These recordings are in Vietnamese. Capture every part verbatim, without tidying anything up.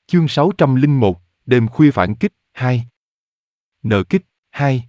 Chương sáu trăm lẻ một, đêm khuya phản kích, hai. Nợ kích, hai.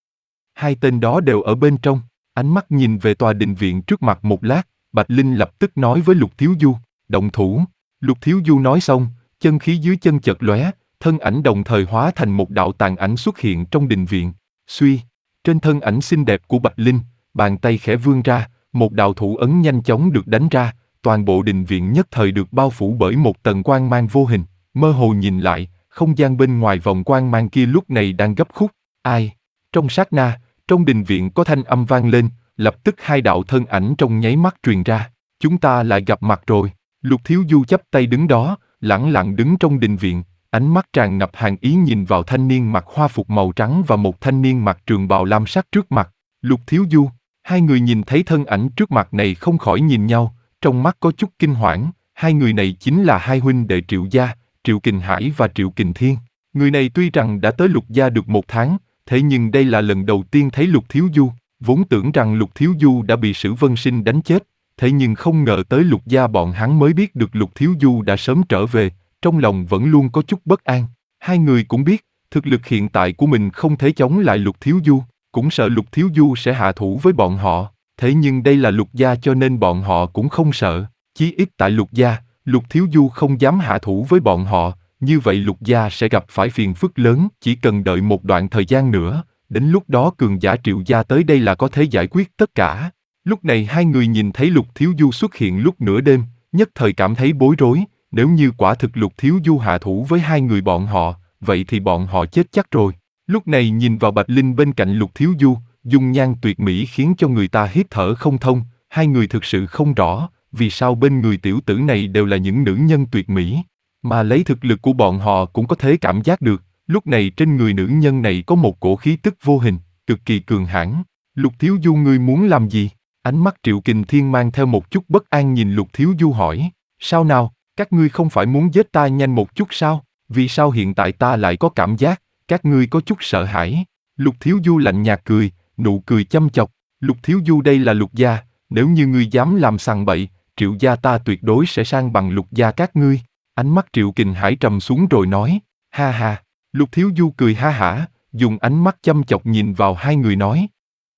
Hai tên đó đều ở bên trong, ánh mắt nhìn về tòa đình viện trước mặt một lát, Bạch Linh lập tức nói với Lục Thiếu Du, động thủ. Lục Thiếu Du nói xong, chân khí dưới chân chợt lóe, thân ảnh đồng thời hóa thành một đạo tàn ảnh xuất hiện trong đình viện. Suy, trên thân ảnh xinh đẹp của Bạch Linh, bàn tay khẽ vươn ra, một đạo thủ ấn nhanh chóng được đánh ra, toàn bộ đình viện nhất thời được bao phủ bởi một tầng quang mang vô hình. Mơ hồ nhìn lại, không gian bên ngoài vòng quang mang kia lúc này đang gấp khúc. Ai? Trong sát na, trong đình viện có thanh âm vang lên, lập tức hai đạo thân ảnh trong nháy mắt truyền ra. Chúng ta lại gặp mặt rồi. Lục Thiếu Du chắp tay đứng đó, lẳng lặng đứng trong đình viện, ánh mắt tràn ngập hàn ý nhìn vào thanh niên mặc hoa phục màu trắng và một thanh niên mặc trường bào lam sắc trước mặt. Lục Thiếu Du, hai người nhìn thấy thân ảnh trước mặt này không khỏi nhìn nhau, trong mắt có chút kinh hoảng. Hai người này chính là hai huynh đệ Triệu gia, Triệu Kình Hải và Triệu Kình Thiên. Người này tuy rằng đã tới Lục gia được một tháng, thế nhưng đây là lần đầu tiên thấy Lục Thiếu Du, vốn tưởng rằng Lục Thiếu Du đã bị Sử Vân Sinh đánh chết, thế nhưng không ngờ tới Lục gia bọn hắn mới biết được Lục Thiếu Du đã sớm trở về, trong lòng vẫn luôn có chút bất an. Hai người cũng biết, thực lực hiện tại của mình không thể chống lại Lục Thiếu Du, cũng sợ Lục Thiếu Du sẽ hạ thủ với bọn họ, thế nhưng đây là Lục gia cho nên bọn họ cũng không sợ, chí ít tại Lục gia, Lục Thiếu Du không dám hạ thủ với bọn họ, như vậy Lục gia sẽ gặp phải phiền phức lớn, chỉ cần đợi một đoạn thời gian nữa, đến lúc đó cường giả Triệu gia tới đây là có thể giải quyết tất cả. Lúc này hai người nhìn thấy Lục Thiếu Du xuất hiện lúc nửa đêm, nhất thời cảm thấy bối rối, nếu như quả thực Lục Thiếu Du hạ thủ với hai người bọn họ, vậy thì bọn họ chết chắc rồi. Lúc này nhìn vào Bạch Linh bên cạnh Lục Thiếu Du, dung nhan tuyệt mỹ khiến cho người ta hít thở không thông, hai người thực sự không rõ, vì sao bên người tiểu tử này đều là những nữ nhân tuyệt mỹ, mà lấy thực lực của bọn họ cũng có thể cảm giác được, lúc này trên người nữ nhân này có một cổ khí tức vô hình, cực kỳ cường hãn. Lục Thiếu Du ngươi muốn làm gì? Ánh mắt Triệu Kình Thiên mang theo một chút bất an nhìn Lục Thiếu Du hỏi, sao nào, các ngươi không phải muốn giết ta nhanh một chút sao? Vì sao hiện tại ta lại có cảm giác, các ngươi có chút sợ hãi? Lục Thiếu Du lạnh nhạt cười, nụ cười châm chọc, Lục Thiếu Du đây là Lục gia, nếu như ngươi dám làm sằng bậy, Triệu gia ta tuyệt đối sẽ sang bằng Lục gia các ngươi. Ánh mắt Triệu Kình Hải trầm xuống rồi nói, ha ha. Lục Thiếu Du cười ha hả, dùng ánh mắt châm chọc nhìn vào hai người nói.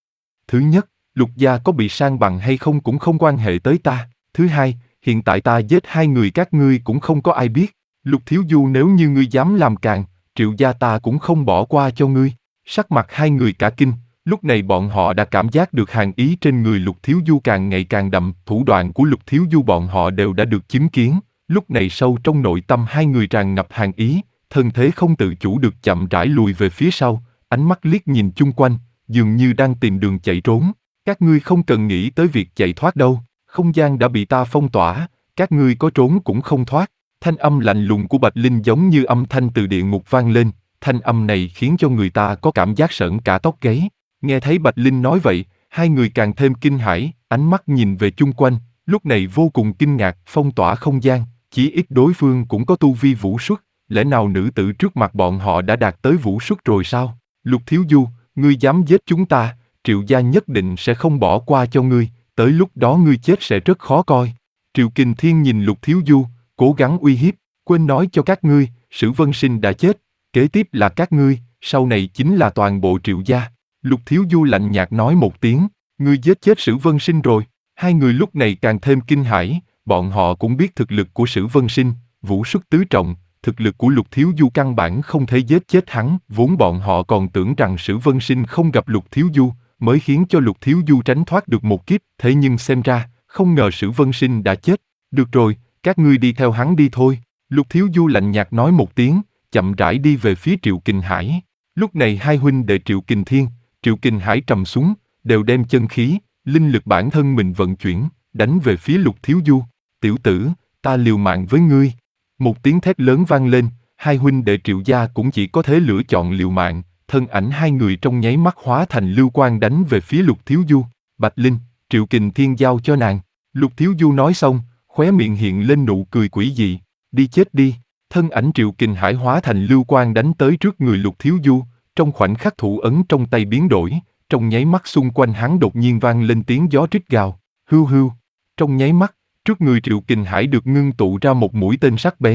Thứ nhất, Lục gia có bị sang bằng hay không cũng không quan hệ tới ta. Thứ hai, hiện tại ta giết hai người các ngươi cũng không có ai biết. Lục Thiếu Du nếu như ngươi dám làm càn, Triệu gia ta cũng không bỏ qua cho ngươi. Sắc mặt hai người cả kinh, lúc này bọn họ đã cảm giác được hàn ý trên người Lục Thiếu Du càng ngày càng đậm, thủ đoạn của Lục Thiếu Du bọn họ đều đã được chứng kiến. Lúc này sâu trong nội tâm hai người tràn ngập hàn ý, thân thế không tự chủ được chậm rãi lùi về phía sau, ánh mắt liếc nhìn chung quanh, dường như đang tìm đường chạy trốn. Các ngươi không cần nghĩ tới việc chạy thoát đâu, không gian đã bị ta phong tỏa, các ngươi có trốn cũng không thoát. Thanh âm lạnh lùng của Bạch Linh giống như âm thanh từ địa ngục vang lên, thanh âm này khiến cho người ta có cảm giác sởn cả tóc gáy. Nghe thấy Bạch Linh nói vậy, hai người càng thêm kinh hãi, ánh mắt nhìn về chung quanh, lúc này vô cùng kinh ngạc, phong tỏa không gian, chỉ ít đối phương cũng có tu vi vũ xuất, lẽ nào nữ tử trước mặt bọn họ đã đạt tới vũ xuất rồi sao? Lục Thiếu Du, ngươi dám giết chúng ta, Triệu gia nhất định sẽ không bỏ qua cho ngươi, tới lúc đó ngươi chết sẽ rất khó coi. Triệu Kình Thiên nhìn Lục Thiếu Du, cố gắng uy hiếp, quên nói cho các ngươi, Sử Vân Sinh đã chết, kế tiếp là các ngươi, sau này chính là toàn bộ Triệu gia. Lục Thiếu Du lạnh nhạt nói một tiếng, ngươi giết chết Sử Vân Sinh rồi. Hai người lúc này càng thêm kinh hãi, bọn họ cũng biết thực lực của Sử Vân Sinh, vũ xuất tứ trọng, thực lực của Lục Thiếu Du căn bản không thể giết chết hắn, vốn bọn họ còn tưởng rằng Sử Vân Sinh không gặp Lục Thiếu Du, mới khiến cho Lục Thiếu Du tránh thoát được một kiếp, thế nhưng xem ra, không ngờ Sử Vân Sinh đã chết. Được rồi, các ngươi đi theo hắn đi thôi. Lục Thiếu Du lạnh nhạt nói một tiếng, chậm rãi đi về phía Triệu Kình Hải. Lúc này hai huynh đệ Triệu Kình Thiên, Triệu Kình Hải trầm xuống, đều đem chân khí, linh lực bản thân mình vận chuyển, đánh về phía Lục Thiếu Du. Tiểu tử, ta liều mạng với ngươi. Một tiếng thét lớn vang lên, hai huynh đệ Triệu gia cũng chỉ có thể lựa chọn liều mạng, thân ảnh hai người trong nháy mắt hóa thành lưu quang đánh về phía Lục Thiếu Du. Bạch Linh, Triệu Kình Thiên giao cho nàng. Lục Thiếu Du nói xong, khóe miệng hiện lên nụ cười quỷ dị, đi chết đi. Thân ảnh Triệu Kình Hải hóa thành lưu quang đánh tới trước người Lục Thiếu Du, trong khoảnh khắc thủ ấn trong tay biến đổi, trong nháy mắt xung quanh hắn đột nhiên vang lên tiếng gió rít gào, hưu hưu. Trong nháy mắt, trước người Triệu Kình Hải được ngưng tụ ra một mũi tên sắc bén,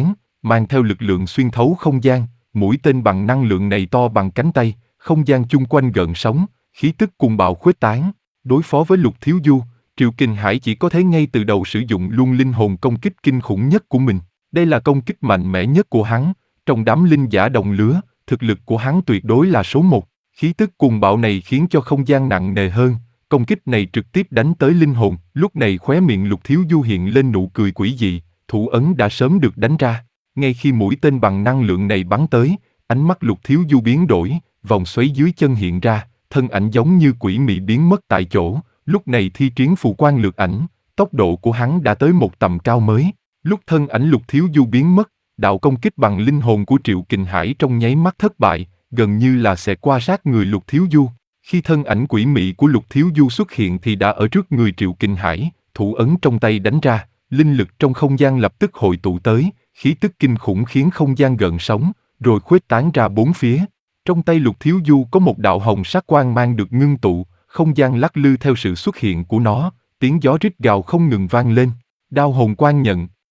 mang theo lực lượng xuyên thấu không gian, mũi tên bằng năng lượng này to bằng cánh tay, không gian chung quanh gợn sóng, khí tức cuồng bạo khuếch tán. Đối phó với Lục Thiếu Du, Triệu Kình Hải chỉ có thể ngay từ đầu sử dụng luôn linh hồn công kích kinh khủng nhất của mình. Đây là công kích mạnh mẽ nhất của hắn, trong đám linh giả đồng lứa, thực lực của hắn tuyệt đối là số một. Khí tức cuồng bạo này khiến cho không gian nặng nề hơn, công kích này trực tiếp đánh tới linh hồn. Lúc này khóe miệng Lục Thiếu Du hiện lên nụ cười quỷ dị, thủ ấn đã sớm được đánh ra. Ngay khi mũi tên bằng năng lượng này bắn tới, ánh mắt Lục Thiếu Du biến đổi, vòng xoáy dưới chân hiện ra, thân ảnh giống như quỷ mị biến mất tại chỗ. Lúc này thi triển phù quan lược ảnh, tốc độ của hắn đã tới một tầm cao mới. Lúc thân ảnh Lục Thiếu Du biến mất, đạo công kích bằng linh hồn của Triệu Kình Hải trong nháy mắt thất bại, gần như là sẽ qua sát người Lục Thiếu Du. Khi thân ảnh quỷ mị của Lục Thiếu Du xuất hiện thì đã ở trước người Triệu Kình Hải, thủ ấn trong tay đánh ra, linh lực trong không gian lập tức hội tụ tới, khí tức kinh khủng khiến không gian gợn sóng, rồi khuếch tán ra bốn phía. Trong tay Lục Thiếu Du có một đạo hồng sắc quang mang được ngưng tụ, không gian lắc lư theo sự xuất hiện của nó, tiếng gió rít gào không ngừng vang lên. Đao hồn quang nhận,